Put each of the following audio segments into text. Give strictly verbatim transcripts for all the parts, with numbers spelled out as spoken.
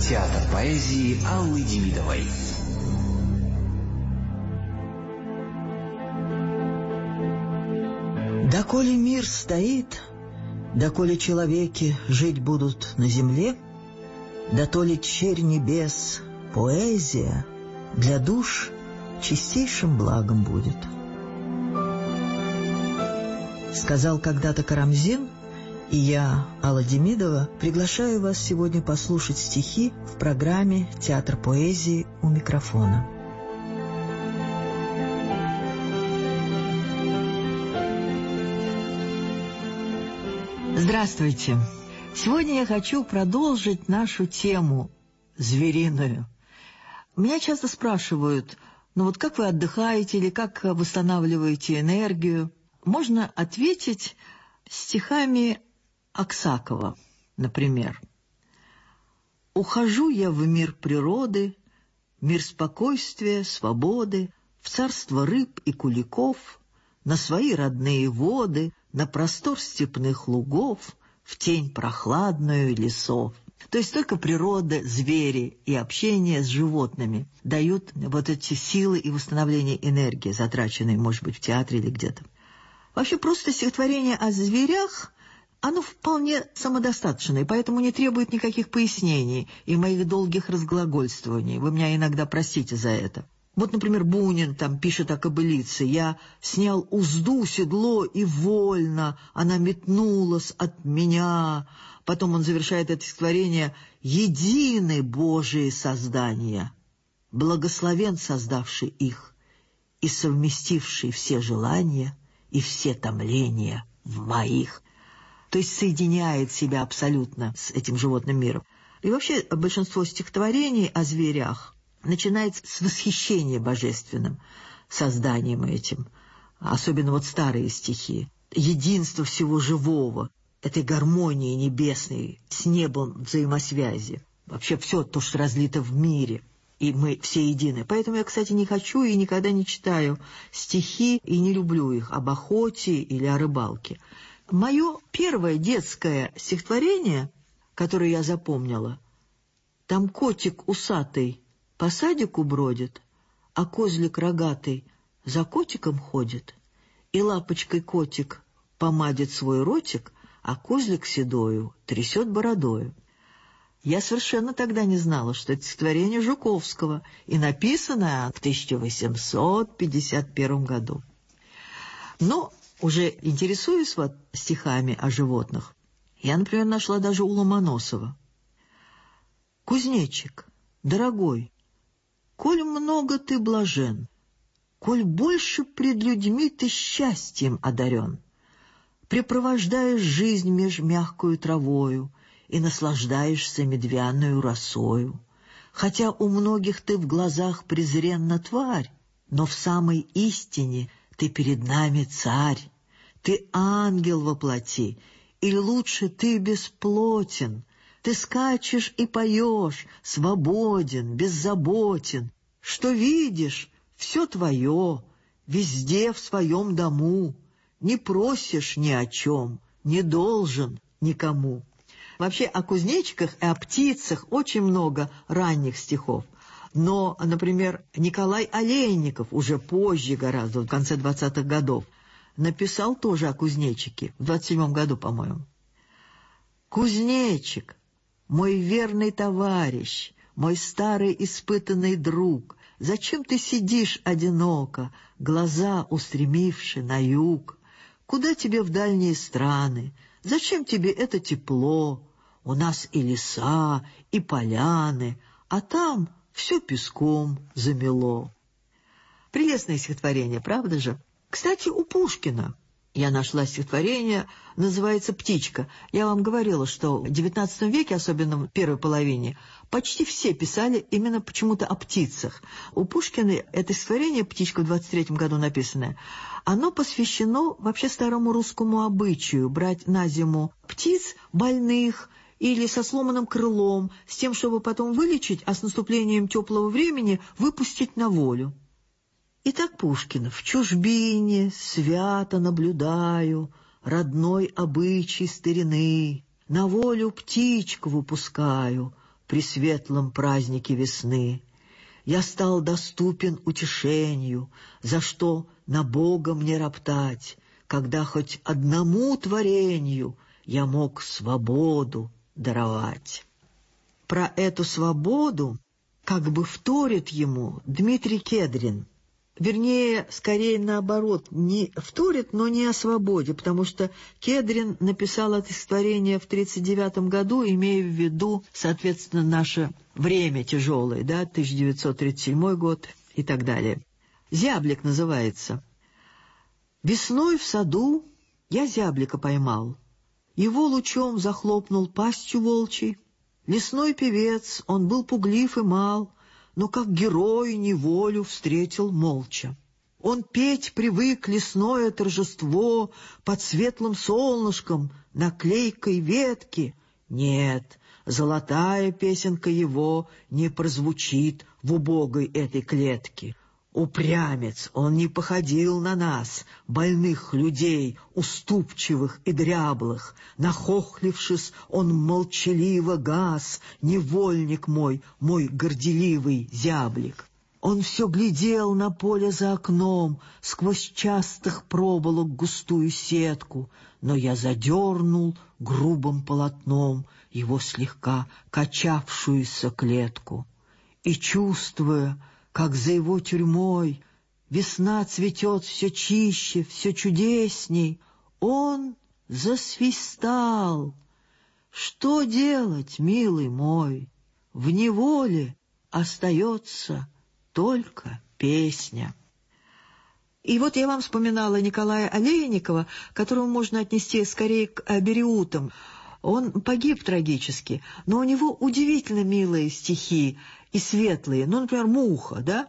Театр поэзии Аллы Демидовой. Доколе мир стоит, доколе человеки жить будут на земле, дотоле черь небес, поэзия для душ чистейшим благом будет. Сказал когда-то Карамзин, и я, Алла Демидова, приглашаю вас сегодня послушать стихи в программе «Театр поэзии» у микрофона. Здравствуйте! Сегодня я хочу продолжить нашу тему звериную. Меня часто спрашивают, ну вот как вы отдыхаете или как восстанавливаете энергию? Можно ответить стихами Аксакова, например. «Ухожу я в мир природы, мир спокойствия, свободы, в царство рыб и куликов, на свои родные воды, на простор степных лугов, в тень прохладную лесов». То есть только природа, звери и общение с животными дают вот эти силы и восстановление энергии, затраченной, может быть, в театре или где-то. Вообще просто стихотворение о зверях, оно вполне самодостаточно, и поэтому не требует никаких пояснений и моих долгих разглагольствований. Вы меня иногда простите за это. Вот, например, Бунин там пишет о кобылице: «Я снял узду, седло, и вольно она метнулась от меня». Потом он завершает это стихотворение: «Едины Божии создания, благословен создавший их и совместивший все желания и все томления в моих». То есть соединяет себя абсолютно с этим животным миром. И вообще большинство стихотворений о зверях начинается с восхищения божественным созданием этим. Особенно вот старые стихи. Единство всего живого, этой гармонии небесной, с небом взаимосвязи. Вообще все то, что разлито в мире. И мы все едины. Поэтому я, кстати, не хочу и никогда не читаю стихи, и не люблю их об охоте или о рыбалке. Мое первое детское стихотворение, которое я запомнила, там котик усатый по садику бродит, а козлик рогатый за котиком ходит, и лапочкой котик помадит свой ротик, а козлик седою трясет бородою. Я совершенно тогда не знала, что это стихотворение Жуковского, и написано в тысяча восемьсот пятьдесят первом году. Но уже интересуюсь вот стихами о животных, я, например, нашла даже у Ломоносова. «Кузнечик, дорогой, коль много ты блажен, коль больше пред людьми ты счастьем одарен, препровождаешь жизнь меж мягкою травою и наслаждаешься медвяную росою, хотя у многих ты в глазах презренна тварь, но в самой истине ты перед нами царь, ты ангел во плоти, или лучше ты бесплотен, ты скачешь и поешь, свободен, беззаботен, что видишь, все твое, везде в своем дому, не просишь ни о чем, не должен никому». Вообще о кузнечиках и о птицах очень много ранних стихов. Но, например, Николай Олейников уже позже гораздо, в конце двадцатых годов, написал тоже о кузнечике, в двадцать седьмом году, по-моему. «Кузнечик, мой верный товарищ, мой старый испытанный друг, зачем ты сидишь одиноко, глаза устремивши на юг? Куда тебе в дальние страны? Зачем тебе это тепло? У нас и леса, и поляны, а там все песком замело». Прелестное стихотворение, правда же? Кстати, у Пушкина я нашла стихотворение, называется «Птичка». Я вам говорила, что в девятнадцатом веке, особенно в первой половине, почти все писали именно почему-то о птицах. У Пушкина это стихотворение «Птичка» в двадцать третьем году написанное, оно посвящено вообще старому русскому обычаю брать на зиму птиц больных или со сломанным крылом, с тем, чтобы потом вылечить, а с наступлением теплого времени выпустить на волю. Итак, Пушкин: «В чужбине свято наблюдаю родной обычай старины, на волю птичку выпускаю, при светлом празднике весны. Я стал доступен утешению, за что на Бога мне роптать, когда хоть одному творению я мог свободу даровать. Про эту свободу как бы вторит ему Дмитрий Кедрин. Вернее, скорее наоборот, не вторит, но не о свободе, потому что Кедрин написал это стихотворение в тридцать девятом году, имея в виду, соответственно, наше время тяжелое, да, тысяча девятьсот тридцать седьмой год и так далее. «Зяблик» называется. «Весной в саду я зяблика поймал, его лучом захлопнул пастью волчий. Лесной певец, он был пуглив и мал, но как герой неволю встретил молча. Он петь привык лесное торжество под светлым солнышком на клейкой ветке. Нет, золотая песенка его не прозвучит в убогой этой клетке. Упрямец, он не походил на нас, больных людей, уступчивых и дряблых. Нахохлившись, он молчаливо гас, невольник мой, мой горделивый зяблик. Он все глядел на поле за окном, сквозь частых проволок густую сетку, но я задернул грубым полотном его слегка качавшуюся клетку. И, чувствуя, как за его тюрьмой весна цветет все чище, все чудесней, он засвистал. Что делать, милый мой? В неволе остается только песня. И вот я вам вспоминала Николая Олейникова, которого можно отнести скорее к абериутам. Он погиб трагически, но у него удивительно милые стихи и светлые. Ну, например, «Муха», да?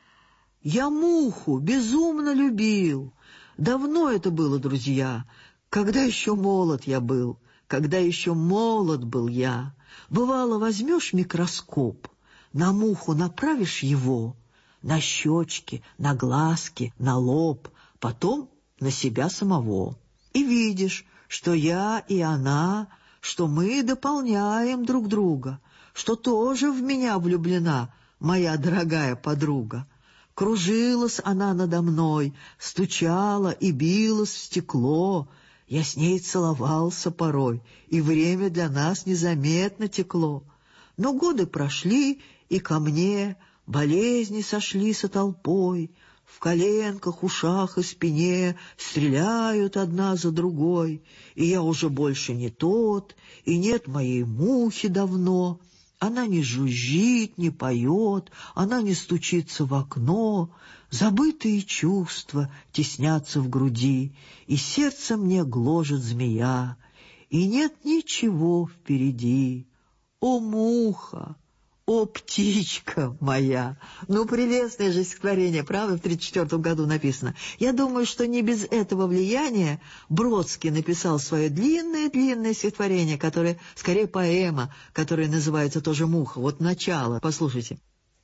«Я муху безумно любил. Давно это было, друзья, когда еще молод я был, когда еще молод был я. Бывало, возьмешь микроскоп, на муху направишь его, на щечки, на глазки, на лоб, потом на себя самого. И видишь, что я и она, что мы дополняем друг друга, что тоже в меня влюблена моя дорогая подруга. Кружилась она надо мной, стучала и билась в стекло. Я с ней целовался порой, и время для нас незаметно текло. Но годы прошли, и ко мне болезни сошли со толпой, в коленках, ушах и спине стреляют одна за другой, и я уже больше не тот, и нет моей мухи давно. Она не жужжит, не поет, она не стучится в окно. Забытые чувства теснятся в груди, и сердце мне гложет змея, и нет ничего впереди. О, муха! «О, птичка моя!» Ну, прелестное же стихотворение, правда, в тридцать четвёртом году написано. Я думаю, что не без этого влияния Бродский написал свое длинное-длинное стихотворение, которое, скорее, поэма, которая называется тоже «Муха». Вот начало, послушайте.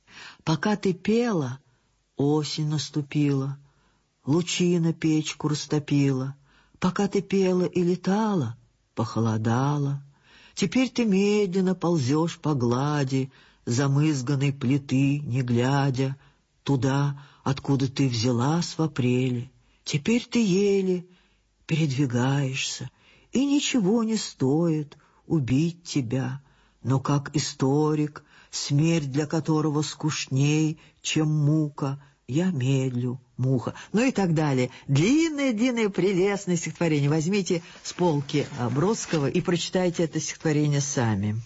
«Пока ты пела, осень наступила, лучина печку растопила. Пока ты пела и летала, похолодало. Теперь ты медленно ползешь по глади замызганной плиты, не глядя туда, откуда ты взялась в апреле. Теперь ты еле передвигаешься, и ничего не стоит убить тебя. Но как историк, смерть для которого скучней, чем мука, я медлю, муха». Ну и так далее. Длинное-длинное прелестное стихотворение. Возьмите с полки Бродского и прочитайте это стихотворение сами.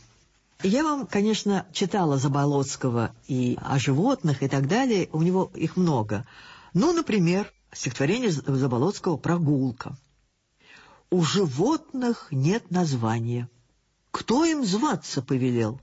Я вам, конечно, читала Заболоцкого и о животных и так далее. У него их много. Ну, например, стихотворение Заболоцкого «Прогулка». «У животных нет названия. Кто им зваться повелел?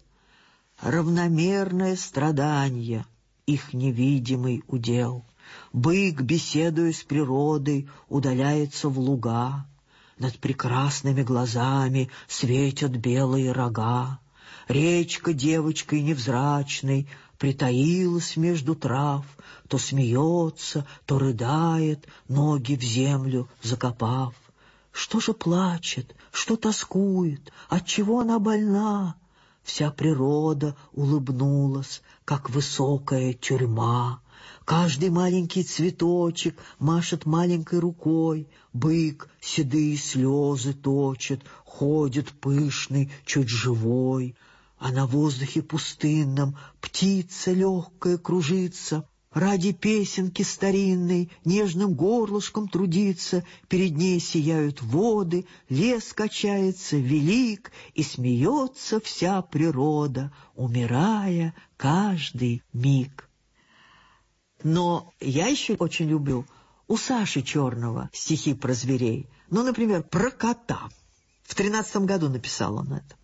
Равномерное страдание, их невидимый удел. Бык, беседуя с природой, удаляется в луга. Над прекрасными глазами светят белые рога. Речка девочкой невзрачной притаилась между трав, то смеется, то рыдает, ноги в землю закопав. Что же плачет, что тоскует, отчего она больна? Вся природа улыбнулась, как высокая тюрьма. Каждый маленький цветочек машет маленькой рукой. Бык седые слезы точит, ходит пышный, чуть живой. А на воздухе пустынном птица легкая кружится, ради песенки старинной нежным горлышком трудится. Перед ней сияют воды, лес качается велик, и смеется вся природа, умирая каждый миг. Но я еще очень люблю у Саши Черного стихи про зверей. Ну, например, про кота. В тринадцатом году написал он это.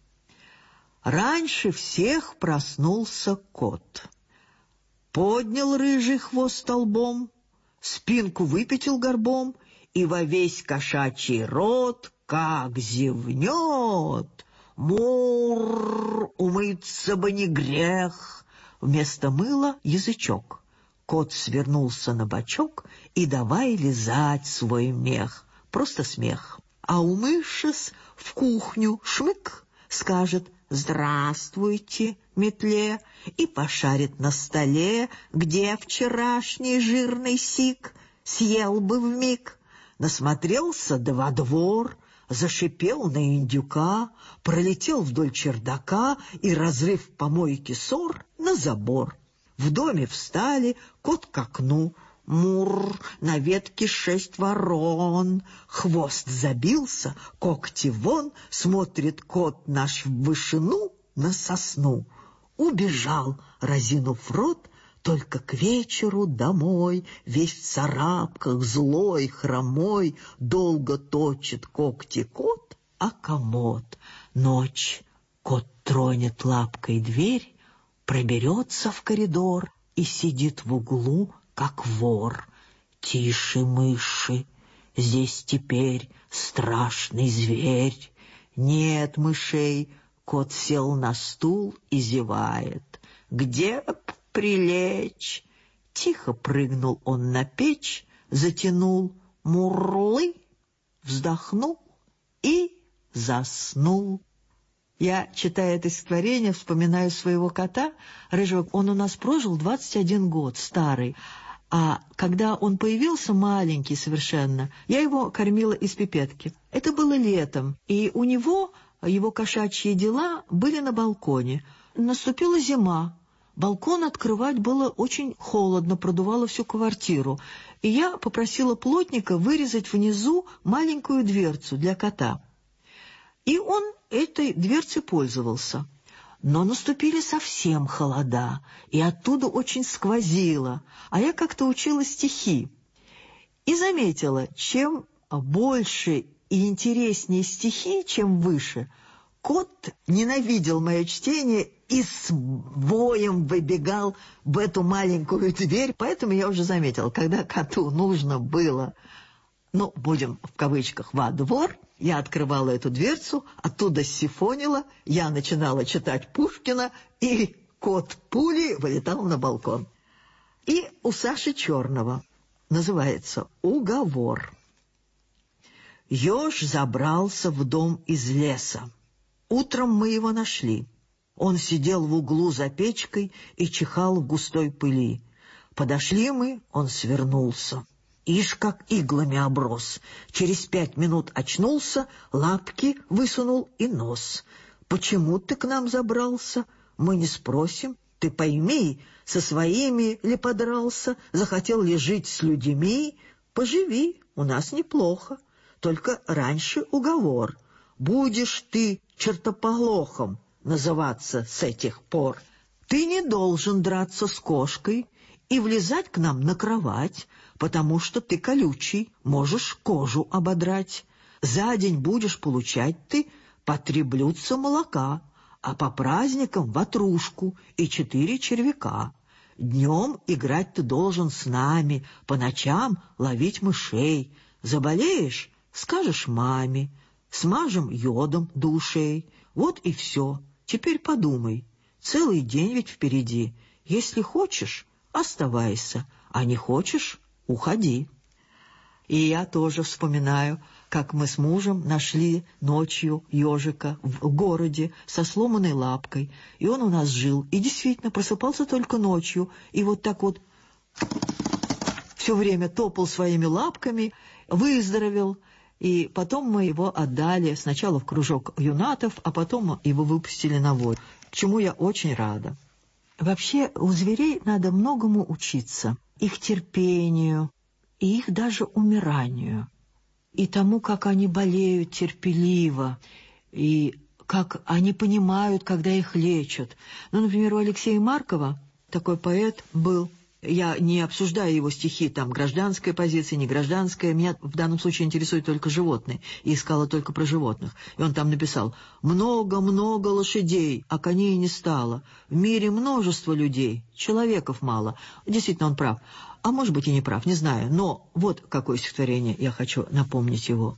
Раньше всех проснулся кот. Поднял рыжий хвост столбом, спинку выпятил горбом и во весь кошачий рот как зевнет. Мур, умыться бы не грех. Вместо мыла язычок. Кот свернулся на бочок и давай лизать свой мех. Просто смех. А умывшись в кухню, шмык, скажет: «Здравствуйте, метле!» и пошарит на столе, где вчерашний жирный сик, съел бы вмиг. Насмотрелся да во двор, зашипел на индюка, пролетел вдоль чердака и, разрыв помойки ссор, на забор. В доме встали, кот к окну. Мур, на ветке шесть ворон. Хвост забился, когти вон, смотрит кот наш в вышину на сосну. Убежал, разинув рот, только к вечеру домой, весь в царапках, злой, хромой, долго точит когти кот, а комод. Ночь, кот тронет лапкой дверь, проберется в коридор и сидит в углу, как вор. Тише, мыши, здесь теперь страшный зверь. Нет мышей, кот сел на стул и зевает. Где б прилечь? Тихо прыгнул он на печь, затянул мурлы, вздохнул и заснул. Я, читая это стихотворение, вспоминаю своего кота рыжего. Он у нас прожил двадцать один год, старый. А когда он появился, маленький совершенно, я его кормила из пипетки. Это было летом, и у него его кошачьи дела были на балконе. Наступила зима. Балкон открывать было очень холодно, продувало всю квартиру. И я попросила плотника вырезать внизу маленькую дверцу для кота. И он этой дверцей пользовался. Но наступили совсем холода, и оттуда очень сквозило. А я как-то учила стихи. И заметила, чем больше и интереснее стихи, чем выше, кот ненавидел мое чтение и с воем выбегал в эту маленькую дверь. Поэтому я уже заметила, когда коту нужно было, ну, будем в кавычках, во двор, я открывала эту дверцу, оттуда сифонила, я начинала читать Пушкина, и кот пулей вылетал на балкон. И у Саши Черного называется «Уговор». Еж забрался в дом из леса. Утром мы его нашли. Он сидел в углу за печкой и чихал в густой пыли. Подошли мы, он свернулся. Ишь, как иглами оброс. Через пять минут очнулся, лапки высунул и нос. «Почему ты к нам забрался? Мы не спросим. Ты пойми, со своими ли подрался, захотел ли жить с людьми? Поживи, у нас неплохо. Только раньше уговор. Будешь ты чертополохом называться с этих пор. Ты не должен драться с кошкой и влезать к нам на кровать, потому что ты колючий, можешь кожу ободрать. За день будешь получать ты по три блюдца молока, а по праздникам ватрушку и четыре червяка. Днем играть ты должен с нами, по ночам ловить мышей. Заболеешь — скажешь маме, смажем йодом до ушей. Вот и все. Теперь подумай, целый день ведь впереди. Если хочешь — оставайся, а не хочешь — уходи. И я тоже вспоминаю, как мы с мужем нашли ночью ежика в городе со сломанной лапкой. И он у нас жил. И действительно просыпался только ночью. И вот так вот все время топал своими лапками, выздоровел. И потом мы его отдали сначала в кружок юнатов, а потом его выпустили на волю, к чему я очень рада. Вообще у зверей надо многому учиться. Их терпению, и их даже умиранию. И тому, как они болеют терпеливо, и как они понимают, когда их лечат. Ну, например, у Алексея Маркова, такой поэт был, я не обсуждаю его стихи, там, гражданская позиция, не гражданская, меня в данном случае интересуют только животные, и искала только про животных. И он там написал: «Много-много лошадей, а коней не стало. В мире множество людей, человеков мало». Действительно, он прав. А может быть и не прав, не знаю. Но вот какое стихотворение я хочу напомнить его.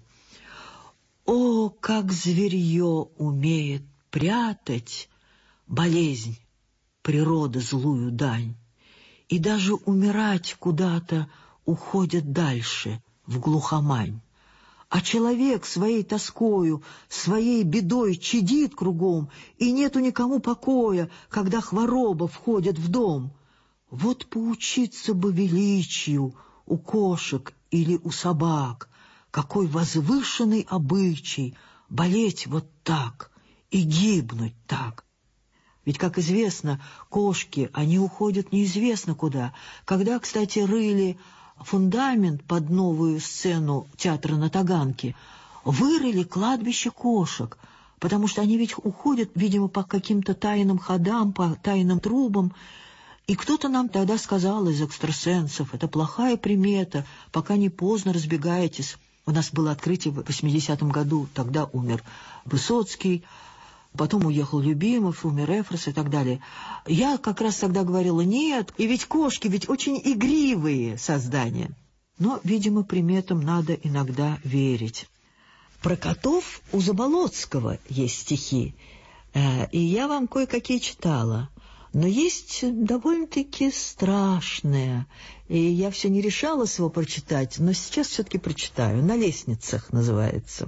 «О, как зверье умеет прятать болезнь, природа злую дань, и даже умирать куда-то уходит дальше, в глухомань. А человек своей тоскою, своей бедой чадит кругом, и нету никому покоя, когда хвороба входит в дом. Вот поучиться бы величию у кошек или у собак, какой возвышенный обычай болеть вот так и гибнуть так». Ведь, как известно, кошки, они уходят неизвестно куда. Когда, кстати, рыли фундамент под новую сцену театра на Таганке, вырыли кладбище кошек, потому что они ведь уходят, видимо, по каким-то тайным ходам, по тайным трубам. И кто-то нам тогда сказал из экстрасенсов: это плохая примета, пока не поздно разбегаетесь. У нас было открытие в восьмидесятом году, тогда умер Высоцкий, потом уехал Любимов, умер Эфрос и так далее. Я как раз тогда говорила: нет, и ведь кошки ведь очень игривые создания. Но, видимо, приметам надо иногда верить. Про котов у Заболоцкого есть стихи, и я вам кое-какие читала. Но есть довольно-таки страшное, и я все не решалась его прочитать, но сейчас все-таки прочитаю. «На лестницах» называется.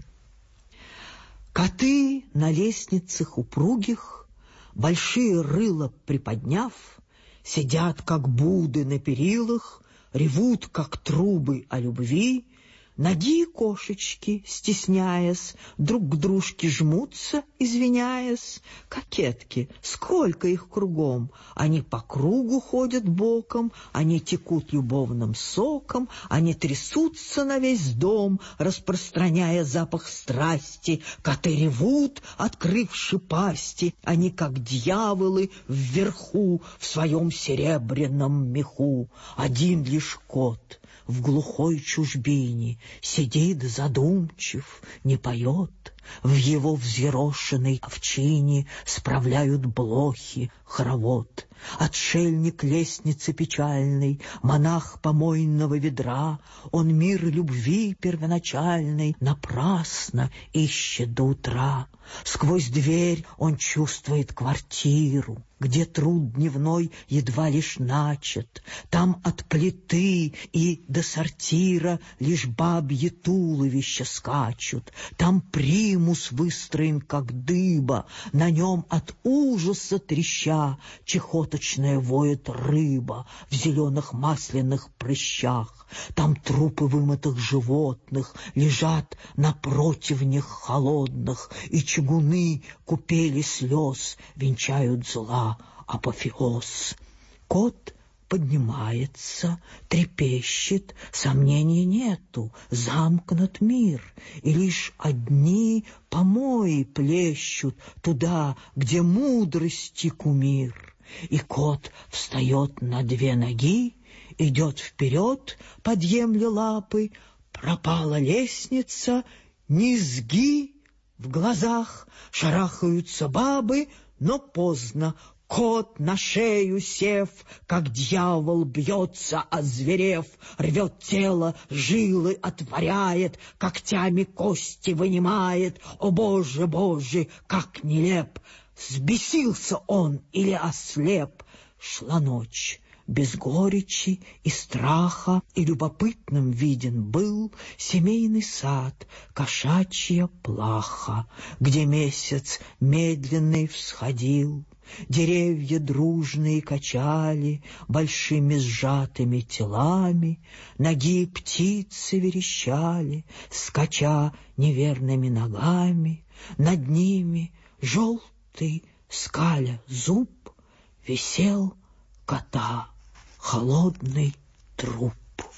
Коты на лестницах упругих, большие рыла приподняв, сидят, как Будды на перилах, ревут, как трубы о любви. Ноги кошечки, стесняясь, друг к дружке жмутся, извиняясь. Кокетки, сколько их кругом! Они по кругу ходят боком, они текут любовным соком, они трясутся на весь дом, распространяя запах страсти. Коты ревут, открывши пасти, они, как дьяволы, вверху, в своем серебряном меху. Один лишь кот в глухой чужбине сидит задумчив, не поет. В его взъерошенной овчине справляют блохи хоровод. Отшельник лестницы печальной, монах помойного ведра, он мир любви первоначальной напрасно ищет до утра. Сквозь дверь он чувствует квартиру, где труд дневной едва лишь начат. Там от плиты и до сортира лишь бабьи туловища скачут. Там примус выстроен, как дыба, на нем от ужаса треща чехоточная воет рыба в зеленых масляных прыщах. Там трупы вымытых животных лежат на противнях холодных, и чугуны купели слез венчают зла апофеоз. Кот поднимается, трепещет, сомнений нету, замкнут мир, и лишь одни помои плещут туда, где мудрости кумир. И кот встает на две ноги, идет вперед, подъемля лапы, пропала лестница, низги в глазах, шарахаются бабы, но поздно. Кот, на шею сев, как дьявол, бьется, озверев, рвет тело, жилы отворяет, когтями кости вынимает. О, Боже, Боже, как нелеп! Взбесился он или ослеп? Шла ночь, без горечи и страха, и любопытным виден был семейный сад, кошачья плаха, где месяц медленный всходил. Деревья дружные качали большими сжатыми телами, ноги птицы верещали, скача неверными ногами, над ними желтый, скаля зуб, висел кота холодный труп.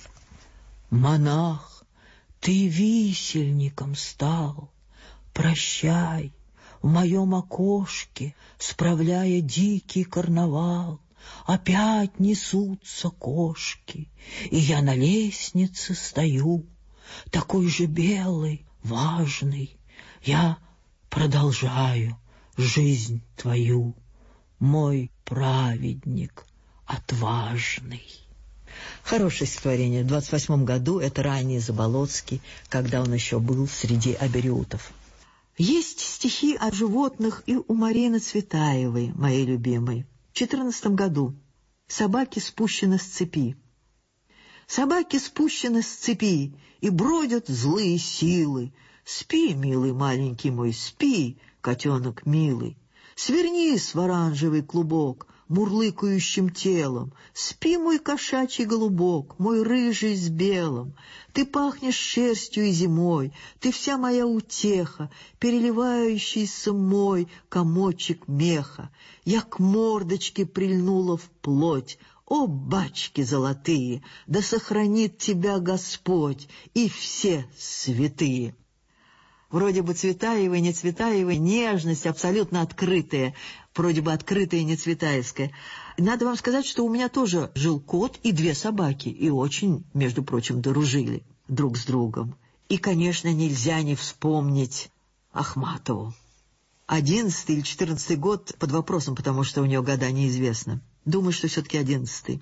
Монах, ты висельником стал, прощай. В моем окошке, справляя дикий карнавал, опять несутся кошки, и я на лестнице стою, такой же белый, важный. Я продолжаю жизнь твою, мой праведник отважный. Хорошее стихотворение. В двадцать восьмом году, это ранний Заболоцкий, когда он еще был среди абериутов. Есть стихи о животных и у Марины Цветаевой, моей любимой. В четырнадцатом году «Собаки спущены с цепи». Собаки спущены с цепи, и бродят злые силы. Спи, милый маленький мой, спи, котенок милый. Свернись в оранжевый клубок мурлыкающим телом. Спи, мой кошачий голубок, мой рыжий с белым. Ты пахнешь шерстью и зимой, ты вся моя утеха, переливающийся мой комочек меха. Я к мордочке прильнула вплоть. О, бачки золотые, да сохранит тебя Господь и все святые. Вроде бы Цветаевой, не Цветаевой, нежность абсолютно открытая, вроде бы открытая, не цветаевская. Надо вам сказать, что у меня тоже жил кот и две собаки, и очень, между прочим, дружили друг с другом. И, конечно, нельзя не вспомнить Ахматову. Одиннадцатый или четырнадцатый год под вопросом, потому что у нее года неизвестно. Думаю, что все-таки одиннадцатый.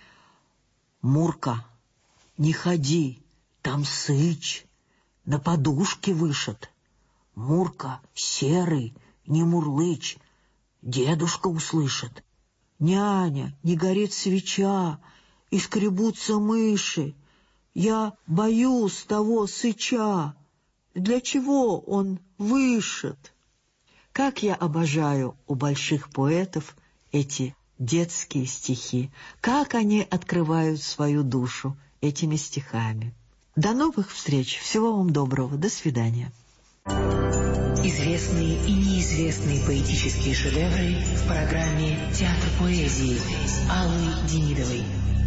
Мурка, не ходи, там сыч. На подушке вышит. Мурка, серый, не мурлычь, дедушка услышит. Няня, не горит свеча, и скребутся мыши. Я боюсь того сыча. Для чего он вышит? Как я обожаю у больших поэтов эти детские стихи, как они открывают свою душу этими стихами. До новых встреч. Всего вам доброго. До свидания. Известные и неизвестные поэтические шедевры в программе «Театр поэзии» Аллы Демидовой.